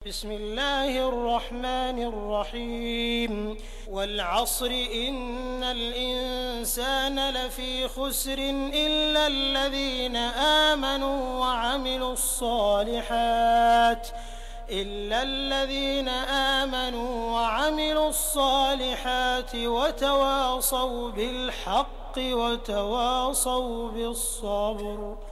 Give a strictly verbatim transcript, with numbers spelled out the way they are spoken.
بسم الله الرحمن الرحيم والعصر إن الإنسان لفي خسر إلا الذين آمنوا وعملوا الصالحات إلا الذين آمنوا وعملوا الصالحات وتواصوا بالحق وتواصوا بالصبر